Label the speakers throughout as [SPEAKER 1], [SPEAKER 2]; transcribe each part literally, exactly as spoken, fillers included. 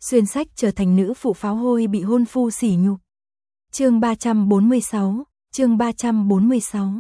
[SPEAKER 1] xuyên sách trở thành nữ phụ pháo hôi bị hôn phu sỉ nhục. Chương ba trăm bốn mươi sáu, chương ba trăm bốn mươi sáu.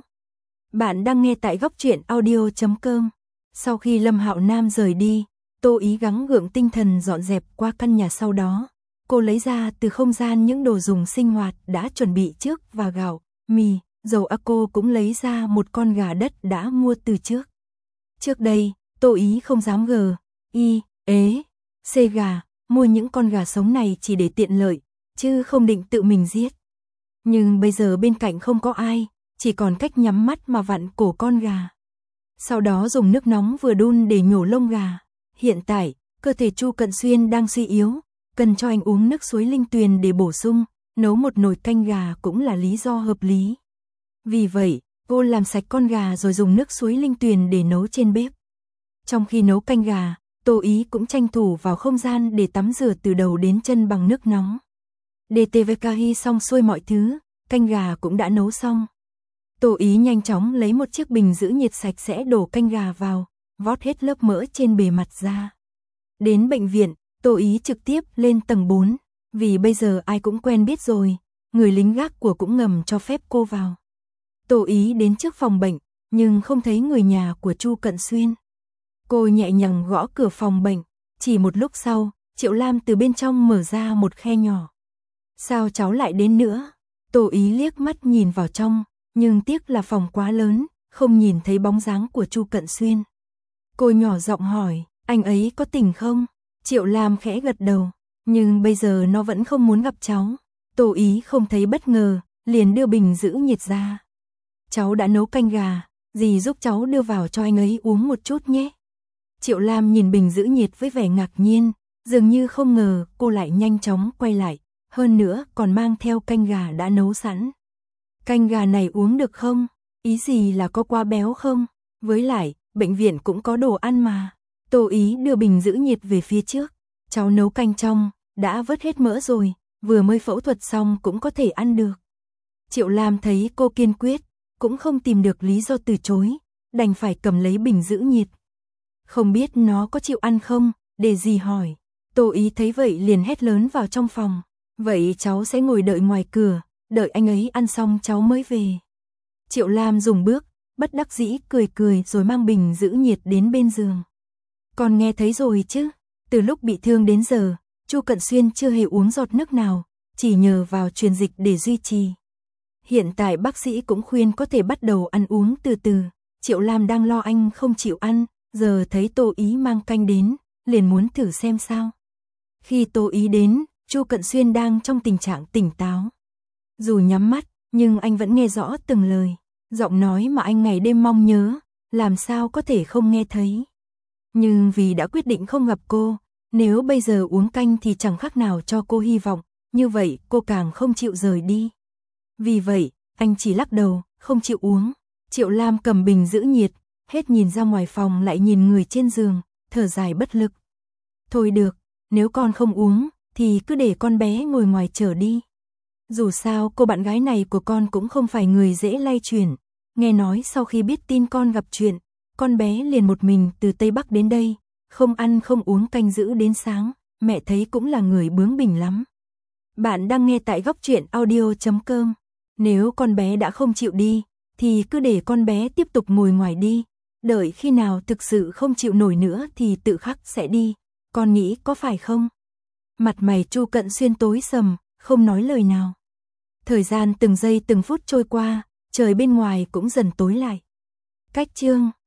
[SPEAKER 1] Bạn đang nghe tại góc truyện audio chấm com. Sau khi Lâm Hạo Nam rời đi, Tô Ý gắng gượng tinh thần dọn dẹp qua căn nhà sau đó. Cô lấy ra từ không gian những đồ dùng sinh hoạt đã chuẩn bị trước và gạo, mì, dầu à cô cũng lấy ra một con gà đất đã mua từ trước. Trước đây, Tô Ý không dám gờ, y, ế, xê gà, mua những con gà sống này chỉ để tiện lợi, chứ không định tự mình giết. Nhưng bây giờ bên cạnh không có ai, chỉ còn cách nhắm mắt mà vặn cổ con gà. Sau đó dùng nước nóng vừa đun để nhổ lông gà. Hiện tại, cơ thể Chu Cận Xuyên đang suy yếu, cần cho anh uống nước suối linh tuyền để bổ sung, nấu một nồi canh gà cũng là lý do hợp lý. Vì vậy, cô làm sạch con gà rồi dùng nước suối linh tuyền để nấu trên bếp. Trong khi nấu canh gà, Tô Ý cũng tranh thủ vào không gian để tắm rửa từ đầu đến chân bằng nước nóng. đê tê vê ca hi xong xuôi mọi thứ, canh gà cũng đã nấu xong. Tô Ý nhanh chóng lấy một chiếc bình giữ nhiệt sạch sẽ đổ canh gà vào, vót hết lớp mỡ trên bề mặt ra. Đến bệnh viện, Tô Ý trực tiếp lên tầng bốn, vì bây giờ ai cũng quen biết rồi, người lính gác của cũng ngầm cho phép cô vào. Tô Ý đến trước phòng bệnh, nhưng không thấy người nhà của Chu Cận Xuyên. Cô nhẹ nhàng gõ cửa phòng bệnh, chỉ một lúc sau, Triệu Lam từ bên trong mở ra một khe nhỏ. Sao cháu lại đến nữa? Tô Ý liếc mắt nhìn vào trong, nhưng tiếc là phòng quá lớn, không nhìn thấy bóng dáng của Chu Cận Xuyên. Cô nhỏ giọng hỏi, anh ấy có tỉnh không? Triệu Lam khẽ gật đầu, nhưng bây giờ nó vẫn không muốn gặp cháu. Tô Ý không thấy bất ngờ, liền đưa bình giữ nhiệt ra. Cháu đã nấu canh gà, dì giúp cháu đưa vào cho anh ấy uống một chút nhé. Triệu Lam nhìn bình giữ nhiệt với vẻ ngạc nhiên, dường như không ngờ cô lại nhanh chóng quay lại, hơn nữa còn mang theo canh gà đã nấu sẵn. Canh gà này uống được không? Ý gì là có quá béo không? Với lại, bệnh viện cũng có đồ ăn mà. Tô Ý đưa bình giữ nhiệt về phía trước. Cháu nấu canh trong, đã vớt hết mỡ rồi, vừa mới phẫu thuật xong cũng có thể ăn được. Triệu Lam thấy cô kiên quyết, cũng không tìm được lý do từ chối, đành phải cầm lấy bình giữ nhiệt. Không biết nó có chịu ăn không, để dì hỏi. Tô Ý thấy vậy liền hét lớn vào trong phòng. Vậy cháu sẽ ngồi đợi ngoài cửa, đợi anh ấy ăn xong cháu mới về. Triệu Lam dùng bước, bất đắc dĩ cười cười rồi mang bình giữ nhiệt đến bên giường. Con nghe thấy rồi chứ, từ lúc bị thương đến giờ, Chu Cận Xuyên chưa hề uống giọt nước nào, chỉ nhờ vào truyền dịch để duy trì. Hiện tại bác sĩ cũng khuyên có thể bắt đầu ăn uống từ từ. Triệu Lam đang lo anh không chịu ăn, giờ thấy Tô Ý mang canh đến, liền muốn thử xem sao. Khi Tô Ý đến, Chu Cận Xuyên đang trong tình trạng tỉnh táo. Dù nhắm mắt, nhưng anh vẫn nghe rõ từng lời. Giọng nói mà anh ngày đêm mong nhớ, làm sao có thể không nghe thấy. Nhưng vì đã quyết định không gặp cô, nếu bây giờ uống canh thì chẳng khác nào cho cô hy vọng, như vậy cô càng không chịu rời đi. Vì vậy, anh chỉ lắc đầu, không chịu uống. Triệu Lam cầm bình giữ nhiệt, hết nhìn ra ngoài phòng lại nhìn người trên giường, thở dài bất lực. Thôi được, nếu con không uống, thì cứ để con bé ngồi ngoài chờ đi. Dù sao cô bạn gái này của con cũng không phải người dễ lay chuyển. Nghe nói sau khi biết tin con gặp chuyện, con bé liền một mình từ Tây Bắc đến đây, không ăn không uống canh giữ đến sáng, mẹ thấy cũng là người bướng bỉnh lắm. Bạn đang nghe tại góc truyện audio chấm com. Nếu con bé đã không chịu đi, thì cứ để con bé tiếp tục ngồi ngoài đi, đợi khi nào thực sự không chịu nổi nữa thì tự khắc sẽ đi, con nghĩ có phải không? Mặt mày Chu Cận Xuyên tối sầm, không nói lời nào. Thời gian từng giây từng phút trôi qua, trời bên ngoài cũng dần tối lại. Cách chương